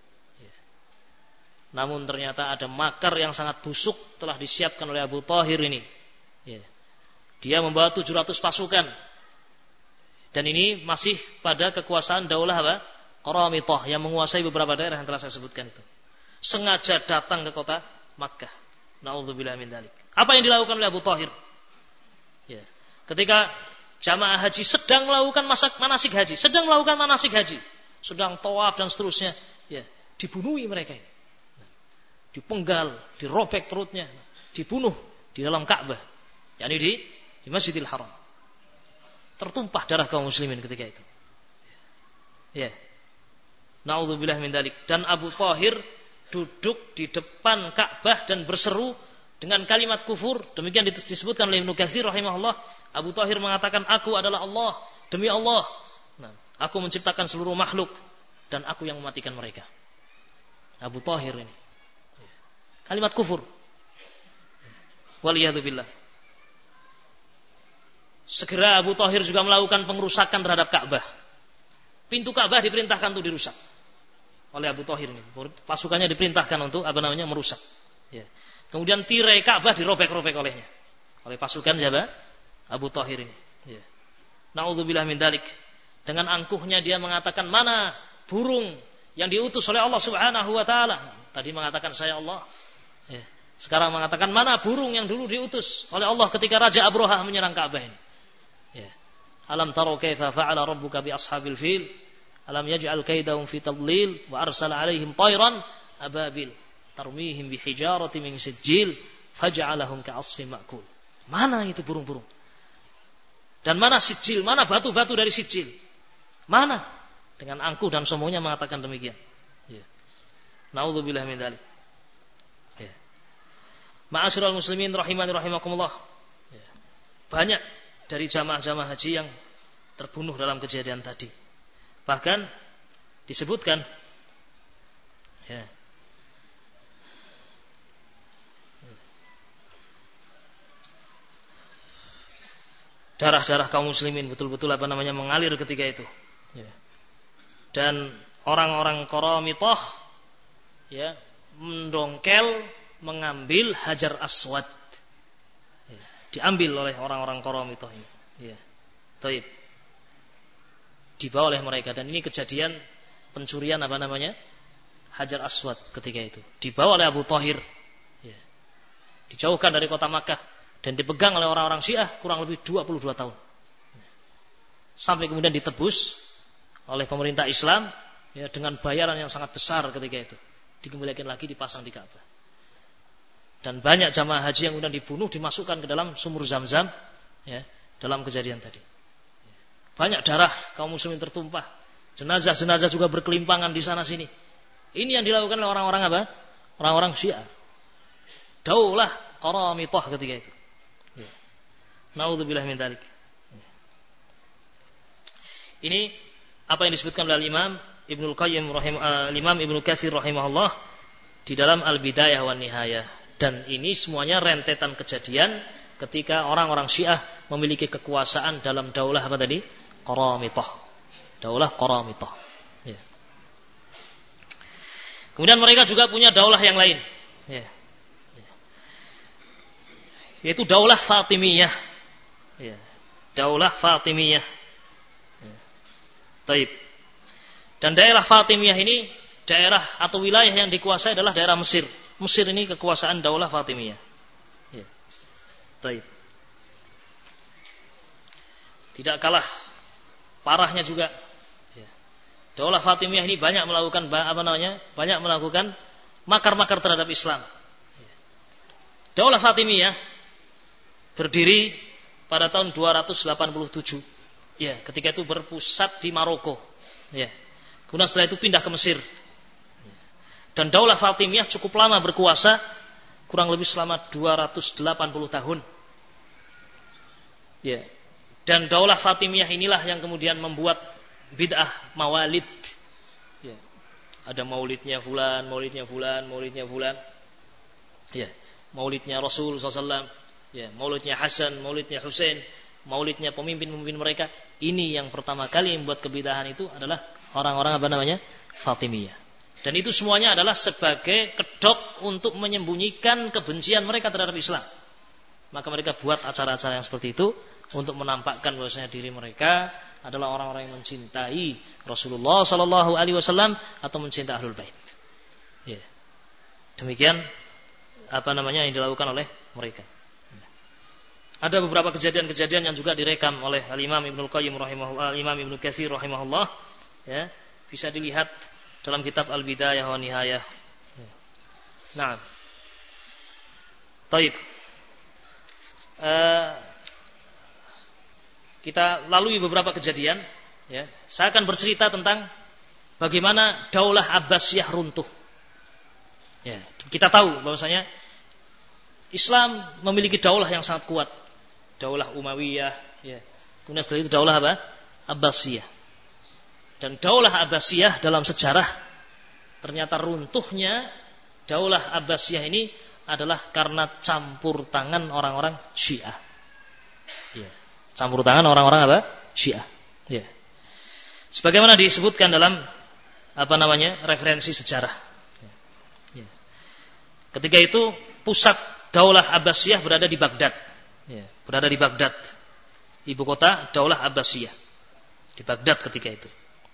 Namun ternyata ada makar yang sangat busuk telah disiapkan oleh Abu Thahir ini. Dia membawa 700 pasukan. Dan ini masih pada kekuasaan daulah Qaramitah yang menguasai beberapa daerah yang telah saya sebutkan itu. Sengaja datang ke kota Makkah. Na'udzubillah min dzalik. Apa yang dilakukan oleh Abu Thahir? Ya. Ketika jamaah haji sedang melakukan manasik haji, sedang tawaf dan seterusnya, ya, dibunuhi mereka ini. Dipenggal, dirobek perutnya, dibunuh di dalam Ka'bah, yakni di Masjidil Haram. Tertumpah darah kaum muslimin ketika itu. Ya. Na'udzubillah min dzalik. Dan Abu Thahir duduk di depan Ka'bah dan berseru dengan kalimat kufur. Demikian disebutkan oleh Ibnu Katsir rahimahullah. Abu Thahir mengatakan, aku adalah Allah, demi Allah. Nah, aku menciptakan seluruh makhluk dan aku yang mematikan mereka. Abu Thahir ini. Kalimat kufur. Waliyadzubillah. Segera Abu Thahir juga melakukan pengerusakan terhadap Ka'bah. Pintu Ka'bah diperintahkan untuk dirusak oleh Abu Thahir ini. Pasukannya diperintahkan untuk merusak. Ya. Kemudian tirai Ka'bah dirobek-robek oleh pasukan siapa? Abu Thahir ini. Ya. Na'udzubillah min dzalik. Dengan angkuhnya dia mengatakan, mana burung yang diutus oleh Allah Subhanahu wa taala? Tadi mengatakan saya Allah. Ya. Sekarang mengatakan mana burung yang dulu diutus oleh Allah ketika Raja Abraha menyerang Ka'bah ini. Ya. Alam taro kaifa fa'ala rabbuka bi ashabil fil? Alam yaj'al kaidahum fi tadlil wa arsala 'alaihim tayran ababil tarmihim bi hijarati min sijil faj'alahum ka'asfin ma'kul. Mana itu burung-burung? Dan mana sijil? Mana batu-batu dari sijil? Mana? Dengan angkuh dan semuanya mengatakan demikian. Ya. Na'udzubillah min dzalik. Ya. Ma'asyiral muslimin rahimani rahimakumullah. Ya. Banyak dari jamaah-jamaah haji yang terbunuh dalam kejadian tadi. Bahkan disebutkan, ya, darah-darah kaum muslimin betul-betul mengalir ketika itu. Ya. Dan orang-orang Qaramitah, ya, mendongkel, mengambil Hajar Aswad. Ya. Diambil oleh orang-orang Qaramitah ini. Ya. Taib. Dibawa oleh mereka, dan ini kejadian pencurian Hajar Aswad ketika itu dibawa oleh Abu Thahir, ya. Dijauhkan dari kota Makkah dan dipegang oleh orang-orang Syiah kurang lebih 22 tahun, sampai kemudian ditebus oleh pemerintah Islam, ya, dengan bayaran yang sangat besar ketika itu, dikembalikan lagi dipasang di Ka'bah. Dan banyak jamaah haji yang kemudian dibunuh, dimasukkan ke dalam sumur Zam-Zam, ya, dalam kejadian tadi. Banyak darah kaum muslimin tertumpah Jenazah-jenazah juga berkelimpangan di sana sini. Ini yang dilakukan oleh orang-orang apa? Orang-orang Syiah. Daulah Qaramitah ketika itu. Ya. Naudzubillah min dzalik. Ya. Ini apa yang disebutkan oleh Imam Ibnul Qayyim Imam Ibnu Katsir rahimahullah di dalam Al-Bidayah wan Nihayah. Dan ini semuanya rentetan kejadian ketika orang-orang Syiah memiliki kekuasaan dalam daulah apa tadi? Qaramitah. Daulah Qaramitah. Ya. Kemudian mereka juga punya daulah yang lain. Ya. Ya. Yaitu daulah Fatimiyah. Ya. Daulah Fatimiyah. Ya. Taib. Dan daerah Fatimiyah ini daerah atau wilayah yang dikuasai adalah daerah Mesir. Mesir ini kekuasaan daulah Fatimiyah. Ya. Taib. Tidak kalah parahnya juga. Ya. Daulah Fatimiyah ini banyak melakukan banyak melakukan makar-makar terhadap Islam. Ya. Daulah Fatimiyah berdiri pada tahun 287. Ya, ketika itu berpusat di Maroko. Ya. Kemudian setelah itu pindah ke Mesir. Dan daulah Fatimiyah cukup lama berkuasa, kurang lebih selama 280 tahun. Ya. Dan daulah Fatimiyah inilah yang kemudian membuat bid'ah mawalid. Ya. Ada maulidnya fulan, maulidnya fulan, maulidnya fulan. Ya. Maulidnya Rasul SAW. Ya. Maulidnya Hasan, maulidnya Husain, maulidnya pemimpin-pemimpin mereka. Ini yang pertama kali membuat kebid'ahan itu adalah orang-orang Fatimiyah. Dan itu semuanya adalah sebagai kedok untuk menyembunyikan kebencian mereka terhadap Islam. Maka mereka buat acara-acara yang seperti itu untuk menampakkan bahwasanya diri mereka adalah orang-orang yang mencintai Rasulullah sallallahu alaihi wasallam atau mencintai Ahlul Bait. Ya. Demikian yang dilakukan oleh mereka. Ada beberapa kejadian-kejadian yang juga direkam oleh Al-Imam Ibnul Qayyim rahimahullah, Imam Ibnu Katsir rahimahullah, ya, bisa dilihat dalam kitab Al-Bidayah wan Nihayah. Nah, taib. Kita lalui beberapa kejadian. Ya. Saya akan bercerita tentang bagaimana daulah Abbasiyah runtuh. Ya. Kita tahu bahwasanya Islam memiliki daulah yang sangat kuat. Daulah Umayyah. Ya. Kemudian setelah itu daulah apa? Abbasiyah. Dan daulah Abbasiyah dalam sejarah ternyata runtuhnya daulah Abbasiyah ini adalah karena campur tangan orang-orang Syiah. Ya. Campur tangan orang-orang apa? Syiah. Ya. Sebagaimana disebutkan dalam referensi sejarah. Ya. Ketika itu pusat daulah Abbasiyah berada di Baghdad. Ya. Berada di Baghdad. Ibu kota daulah Abbasiyah. Di Baghdad ketika itu.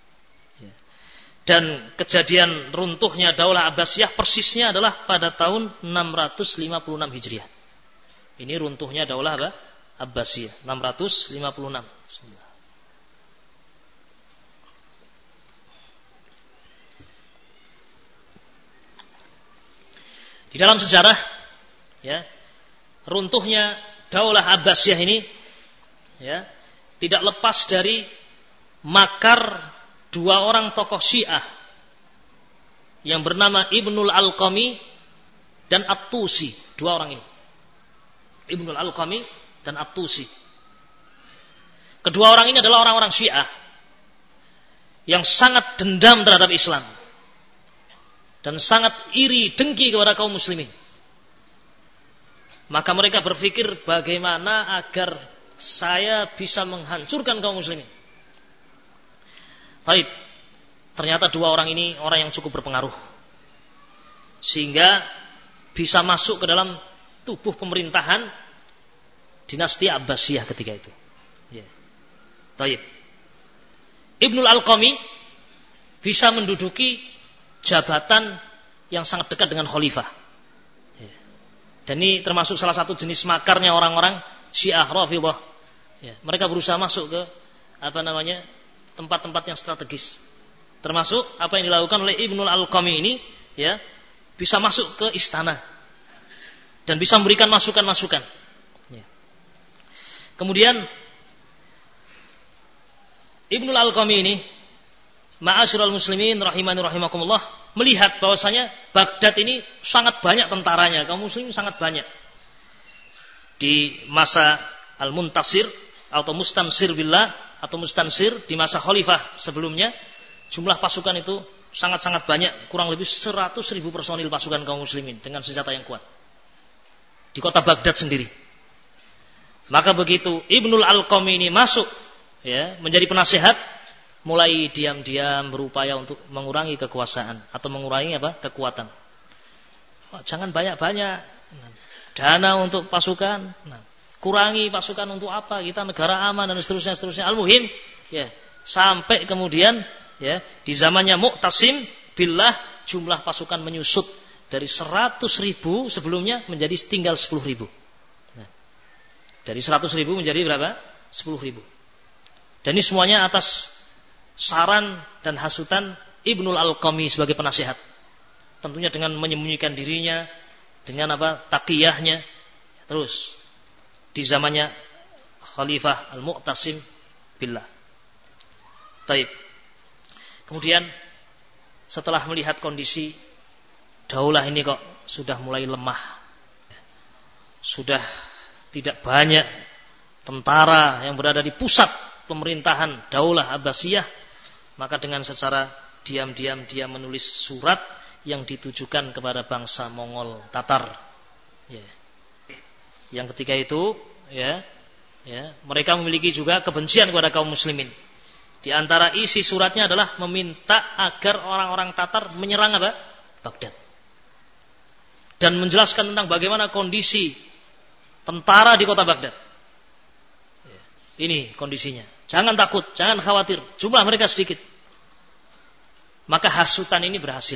Dan kejadian runtuhnya daulah Abbasiyah persisnya adalah pada tahun 656 Hijriah. Ini runtuhnya daulah apa? Abbasiyah 656. Bismillah. Di dalam sejarah, ya, runtuhnya daulah Abbasiyah ini, ya, tidak lepas dari makar dua orang tokoh Syiah yang bernama Ibnul Alqami dan At-Tusi. Dua orang ini, Ibnul Alqami dan At-Tusi. Kedua orang ini adalah orang-orang Syiah yang sangat dendam terhadap Islam dan sangat iri dengki kepada kaum muslimin. Maka mereka berpikir bagaimana agar saya bisa menghancurkan kaum muslimin. Baik, ternyata dua orang ini orang yang cukup berpengaruh sehingga bisa masuk ke dalam tubuh pemerintahan dinasti Abbasiyah ketika itu. Ya. Baik. Ibnul Alqami bisa menduduki jabatan yang sangat dekat dengan khalifah. Ya. Dan ini termasuk salah satu jenis makarnya orang-orang Syiah Rafidhah. Ya. Mereka berusaha masuk ke tempat-tempat yang strategis. Termasuk apa yang dilakukan oleh Ibnul Alqami ini, ya, bisa masuk ke istana dan bisa memberikan masukan-masukan. Ya. Kemudian Ibnul Alqami ini ma'asyiral muslimin rahimani rahimakumullah, melihat bahwasanya Baghdad ini sangat banyak tentaranya, kaum muslimin sangat banyak. Di masa Al-Muntasir atau Mustansir billah atau Mustansir, di masa khalifah sebelumnya, jumlah pasukan itu sangat-sangat banyak, kurang lebih 100.000 personil pasukan kaum muslimin dengan senjata yang kuat di kota Baghdad sendiri. Maka begitu Ibnul Alqami ini masuk, ya, menjadi penasehat, mulai diam-diam berupaya untuk mengurangi kekuasaan atau mengurangi kekuatan. Jangan banyak-banyak dana untuk pasukan. Kurangi pasukan untuk apa? Kita negara aman dan seterusnya. Al-muhim, ya, sampai kemudian, ya, di zamannya Mu'tasim billah jumlah pasukan menyusut dari 100.000 sebelumnya menjadi tinggal 10.000. Nah, dari 100.000 menjadi berapa? 10.000. Dan ini semuanya atas saran dan hasutan Ibnul Alqami sebagai penasehat. Tentunya dengan menyembunyikan dirinya, dengan taqiyahnya. Terus di zamannya Khalifah Al-Mu'tasim billah. Taib. Kemudian setelah melihat kondisi daulah ini kok sudah mulai lemah, sudah tidak banyak tentara yang berada di pusat pemerintahan daulah Abbasiyah, maka dengan secara diam-diam dia menulis surat yang ditujukan kepada bangsa Mongol Tatar, ya. Yang ketika itu, ya, mereka memiliki juga kebencian kepada kaum muslimin. Di antara isi suratnya adalah meminta agar orang-orang Tatar menyerang Baghdad. Dan menjelaskan tentang bagaimana kondisi tentara di kota Baghdad. Ini kondisinya. Jangan takut, jangan khawatir. Jumlah mereka sedikit. Maka hasutan ini berhasil.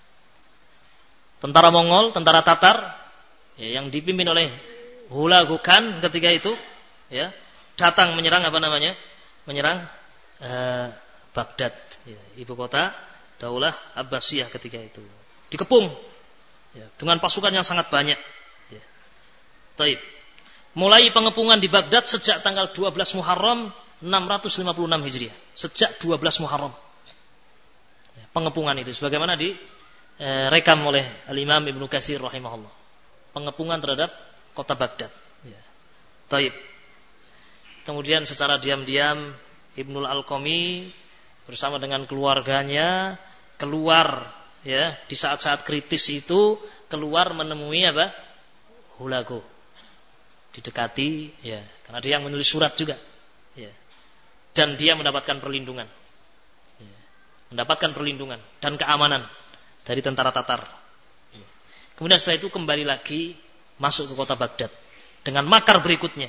Tentara Mongol, tentara Tatar, ya, yang dipimpin oleh Hulagu Khan ketika itu, ya, datang menyerang menyerang Baghdad, ya, ibu kota daulah Abbasiyah ketika itu. Dikepung, ya, dengan pasukan yang sangat banyak. Ya. Taib. Mulai pengepungan di Baghdad sejak tanggal 12 Muharram 656 Hijriah. Sejak 12 Muharram. Ya, pengepungan itu sebagaimana direkam oleh Al-Imam Ibnu Katsir rahimahullah. Pengepungan terhadap kota Baghdad. Ya. Taib. Kemudian secara diam-diam Ibnul Alqami bersama dengan keluarganya keluar, ya, di saat-saat kritis itu keluar menemui Hulagu. Didekati, ya, karena dia yang menulis surat juga, ya. Dan dia mendapatkan perlindungan, ya. Mendapatkan perlindungan dan keamanan dari tentara Tatar, ya. Kemudian setelah itu kembali lagi masuk ke kota Baghdad dengan makar berikutnya.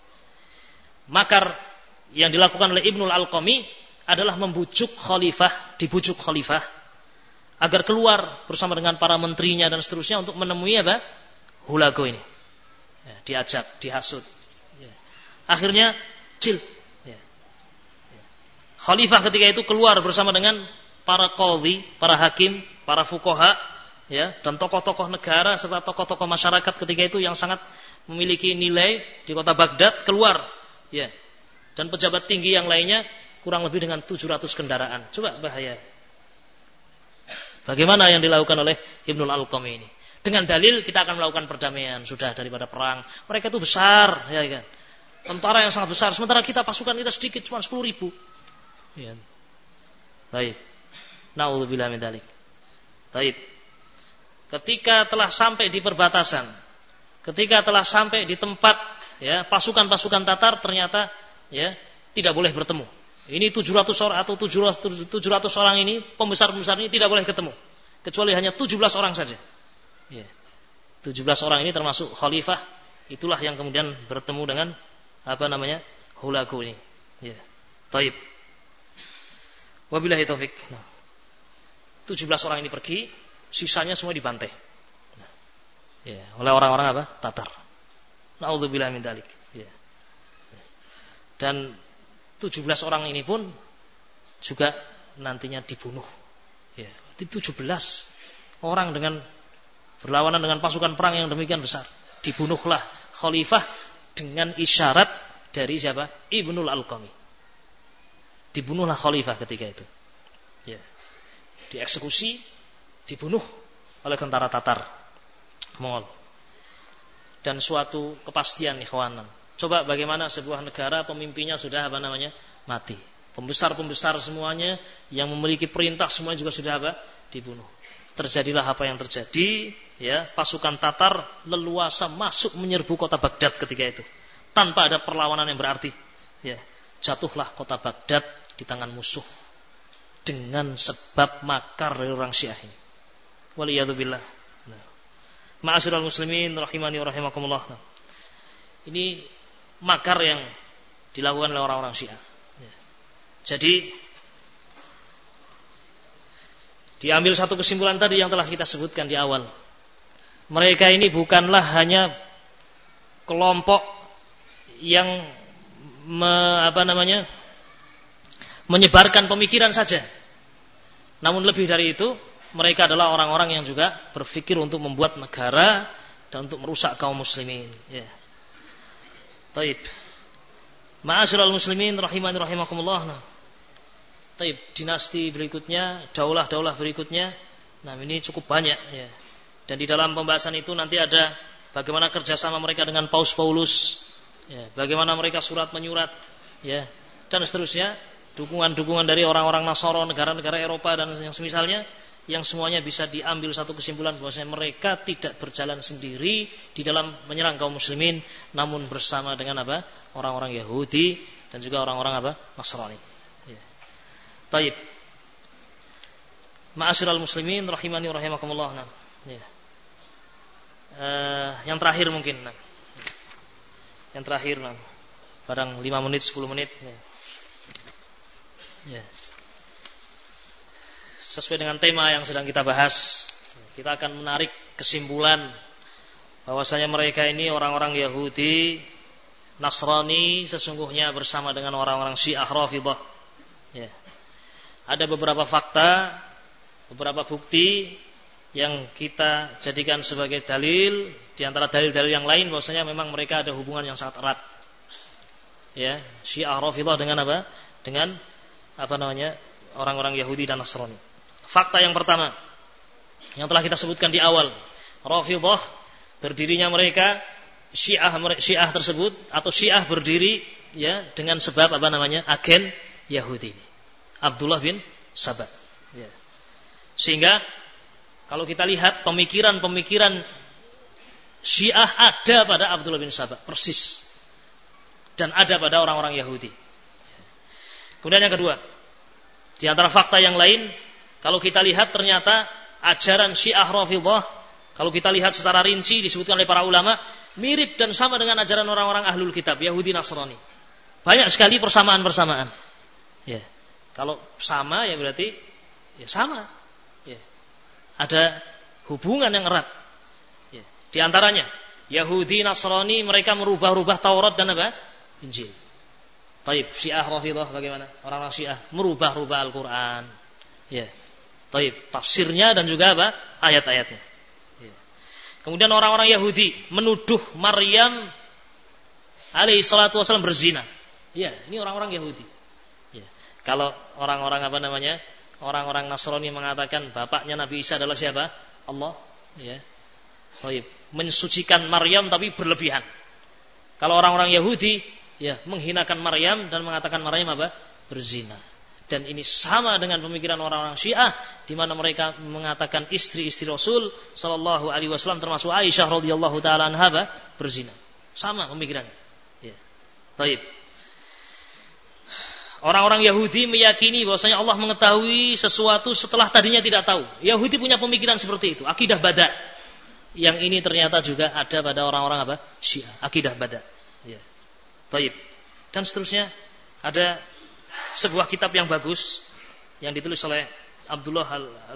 Makar yang dilakukan oleh Ibnul Alqami adalah dibujuk khalifah agar keluar bersama dengan para menterinya dan seterusnya untuk menemui Hulagu ini. Ya, diajak, dihasut. Ya. Akhirnya Ya. Ya. Khalifah ketika itu keluar bersama dengan para qadhi, para hakim, para fuqaha, ya, dan tokoh-tokoh negara serta tokoh-tokoh masyarakat ketika itu yang sangat memiliki nilai di kota Baghdad keluar, ya. Dan pejabat tinggi yang lainnya kurang lebih dengan 700 kendaraan. Coba bahaya. Bagaimana yang dilakukan oleh Ibnul Alqami ini? Dengan dalil kita akan melakukan perdamaian sudah daripada perang. Mereka itu besar, ya kan? Tentara yang sangat besar. Sementara pasukan kita sedikit, cuma 10.000. Ya. Baik. Na'udzubillah min dzalik. Baik. Ketika telah sampai di perbatasan, ketika telah sampai di tempat, ya, pasukan-pasukan Tatar ternyata, ya, tidak boleh bertemu. Ini 700 orang atau 700 orang ini, pembesar-pembesar ini tidak boleh ketemu. Kecuali hanya 17 orang saja. Ya. 17 orang ini termasuk khalifah, itulah yang kemudian bertemu dengan Hulagu ini. Ya. Taib. Wabillahi taufik. 17 orang ini pergi, sisanya semua dibantai. Ya, oleh orang-orang Tatar. Na'udzubillah min dzalik. Ya. Dan 17 orang ini pun juga nantinya dibunuh. Ya, 17 orang dengan berlawanan dengan pasukan perang yang demikian besar. Dibunuhlah khalifah dengan isyarat dari siapa? Ibnul Alqami. Dibunuhlah khalifah ketika itu. Ya. Dieksekusi, dibunuh oleh tentara Tatar Mongol. Dan suatu kepastian ikhwanan. Coba bagaimana sebuah negara pemimpinnya sudah mati. Pembesar-pembesar semuanya yang memiliki perintah semuanya juga sudah dibunuh. Terjadilah apa yang terjadi, ya, pasukan Tatar leluasa masuk menyerbu kota Baghdad ketika itu tanpa ada perlawanan yang berarti. Ya, jatuhlah kota Baghdad di tangan musuh dengan sebab makar dari orang Syiah ini. Waliyadzubillah. Nah. Ma'asyiral muslimin rahimani wa rahimakumullah. Nah. Ini makar yang dilakukan oleh orang-orang Syiah. Ya. Jadi diambil satu kesimpulan tadi yang telah kita sebutkan di awal. Mereka ini bukanlah hanya kelompok yang menyebarkan pemikiran saja. Namun lebih dari itu, mereka adalah orang-orang yang juga berpikir untuk membuat negara dan untuk merusak kaum muslimin. Ya. Taib. Ma'asyiral muslimin rahimani rahimakumullah. Nah. Taib, dinasti berikutnya, daulah-daulah berikutnya. Nah, ini cukup banyak ya. Dan di dalam pembahasan itu nanti ada bagaimana kerjasama mereka dengan Paus Paulus, ya, bagaimana mereka surat menyurat, ya, dan seterusnya, dukungan-dukungan dari orang-orang Nasara, negara-negara Eropa dan yang semisalnya, yang semuanya bisa diambil satu kesimpulan bahwasanya mereka tidak berjalan sendiri di dalam menyerang kaum muslimin, namun bersama dengan orang-orang Yahudi dan juga orang-orang Nasrani. Ya. Taib. Ma'asyiral muslimin rahimani wa rahimakumullah. Nah, ya. Yang terakhir mungkin. Nah. Yang terakhir, nah. Barang 5 menit, 10 menit. Ya. Ya. Sesuai dengan tema yang sedang kita bahas, kita akan menarik kesimpulan bahwasanya mereka ini orang-orang Yahudi, Nasrani sesungguhnya bersama dengan orang-orang Syiah Rafidhah. Ya. Ada beberapa fakta, beberapa bukti yang kita jadikan sebagai dalil di antara dalil-dalil yang lain bahwasanya memang mereka ada hubungan yang sangat erat. Ya, Syiah Rafidhah dengan Dengan orang-orang Yahudi dan Nasrani. Fakta yang pertama yang telah kita sebutkan di awal, Rafidhah berdirinya mereka Syiah tersebut atau Syiah berdiri ya dengan sebab agen Yahudi, Abdullah bin Saba. Ya. Sehingga kalau kita lihat pemikiran Syiah ada pada Abdullah bin Saba persis dan ada pada orang-orang Yahudi. Kemudian yang kedua, di antara fakta yang lain, kalau kita lihat ternyata ajaran Syiah Rafidhah, kalau kita lihat secara rinci disebutkan oleh para ulama, mirip dan sama dengan ajaran orang-orang Ahlul Kitab, Yahudi Nasrani. Banyak sekali persamaan-persamaan. Ya. Kalau sama ya berarti ya sama. Ya. Ada hubungan yang erat. Ya. Di antaranya Yahudi Nasrani mereka merubah-rubah Taurat dan Injil. Taib, Syiah Rafidhah bagaimana? Orang-orang Syiah merubah-rubah Al-Quran. Ya. Taib, tafsirnya dan juga ayat-ayatnya. Ya. Kemudian orang-orang Yahudi menuduh Maryam alaihi salatu wasallam berzina. Ya, ini orang-orang Yahudi. Ya. Kalau orang-orang orang-orang Nasrani mengatakan bapaknya Nabi Isa adalah siapa? Allah. Ya. Taib, mensucikan Maryam tapi berlebihan. Kalau orang-orang Yahudi ya menghinakan Maryam dan mengatakan Maryam berzina. Dan ini sama dengan pemikiran orang-orang Syiah di mana mereka mengatakan istri-istri Rasul sallallahu alaihi wasallam termasuk Aisyah radhiyallahu taala anha berzina. Sama pemikirannya. Ya. Baik. Orang-orang Yahudi meyakini bahwasanya Allah mengetahui sesuatu setelah tadinya tidak tahu. Yahudi punya pemikiran seperti itu, akidah bada. Yang ini ternyata juga ada pada orang-orang Syiah, akidah bada. Ya. Taib. Dan seterusnya ada sebuah kitab yang bagus yang ditulis oleh Abdullah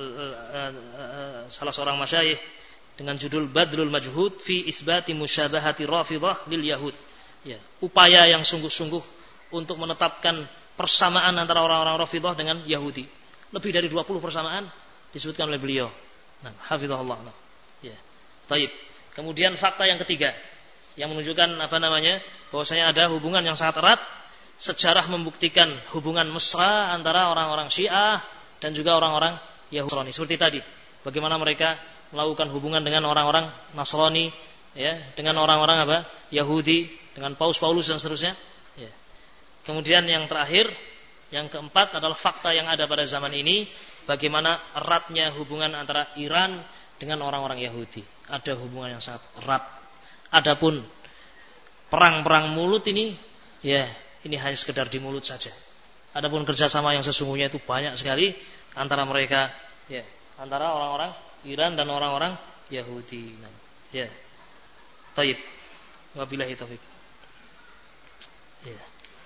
salah seorang masyayikh dengan judul Badlul Majhud fi Isbati Musyabahati Rafidhah lil Yahud. Ya, upaya yang sungguh-sungguh untuk menetapkan persamaan antara orang-orang Rafidhah dengan Yahudi. Lebih dari 20 persamaan disebutkan oleh beliau. Nah, hafizahullah. Ya. Taib. Kemudian fakta yang ketiga yang menunjukkan bahwasanya ada hubungan yang sangat erat. Sejarah membuktikan hubungan mesra antara orang-orang Syiah dan juga orang-orang Yahudi. Seperti tadi, bagaimana mereka melakukan hubungan dengan orang-orang Nasrani, ya, dengan orang-orang apa? Yahudi, dengan Paulus dan seterusnya. Ya. Kemudian yang terakhir, yang keempat adalah fakta yang ada pada zaman ini, bagaimana eratnya hubungan antara Iran dengan orang-orang Yahudi. Ada hubungan yang sangat erat. Adapun perang-perang mulut ini, ya, ini hanya sekedar di mulut saja. Adapun kerjasama yang sesungguhnya itu banyak sekali antara mereka, ya, antara orang-orang Iran dan orang-orang Yahudi. Ya. Taib. Wabillahi taufik. Ya.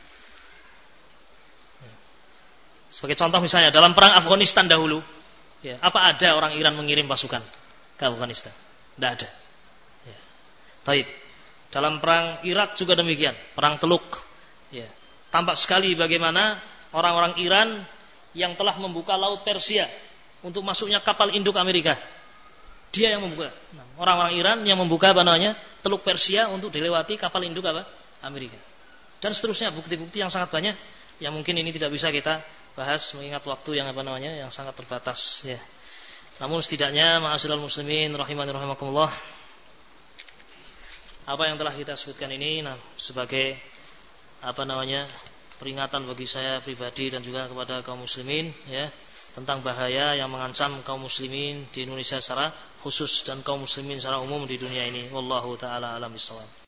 Sebagai contoh misalnya dalam perang Afghanistan dahulu, ya, apa ada orang Iran mengirim pasukan ke Afghanistan? Tidak ada. Ya. Taib. Dalam perang Irak juga demikian, perang Teluk. Ya. Tampak sekali bagaimana orang-orang Iran yang telah membuka Laut Persia untuk masuknya kapal induk Amerika. Dia yang membuka. Orang-orang Iran yang membuka Teluk Persia untuk dilewati kapal induk Amerika. Dan seterusnya, bukti-bukti yang sangat banyak yang mungkin ini tidak bisa kita bahas mengingat waktu yang yang sangat terbatas, ya. Namun setidaknya ma'asyiral muslimin rahimani rahimakumullah, apa yang telah kita sebutkan ini sebagai peringatan bagi saya pribadi dan juga kepada kaum muslimin, ya, tentang bahaya yang mengancam kaum muslimin di Indonesia secara khusus dan kaum muslimin secara umum di dunia ini. Wallahu taala alam bissawab.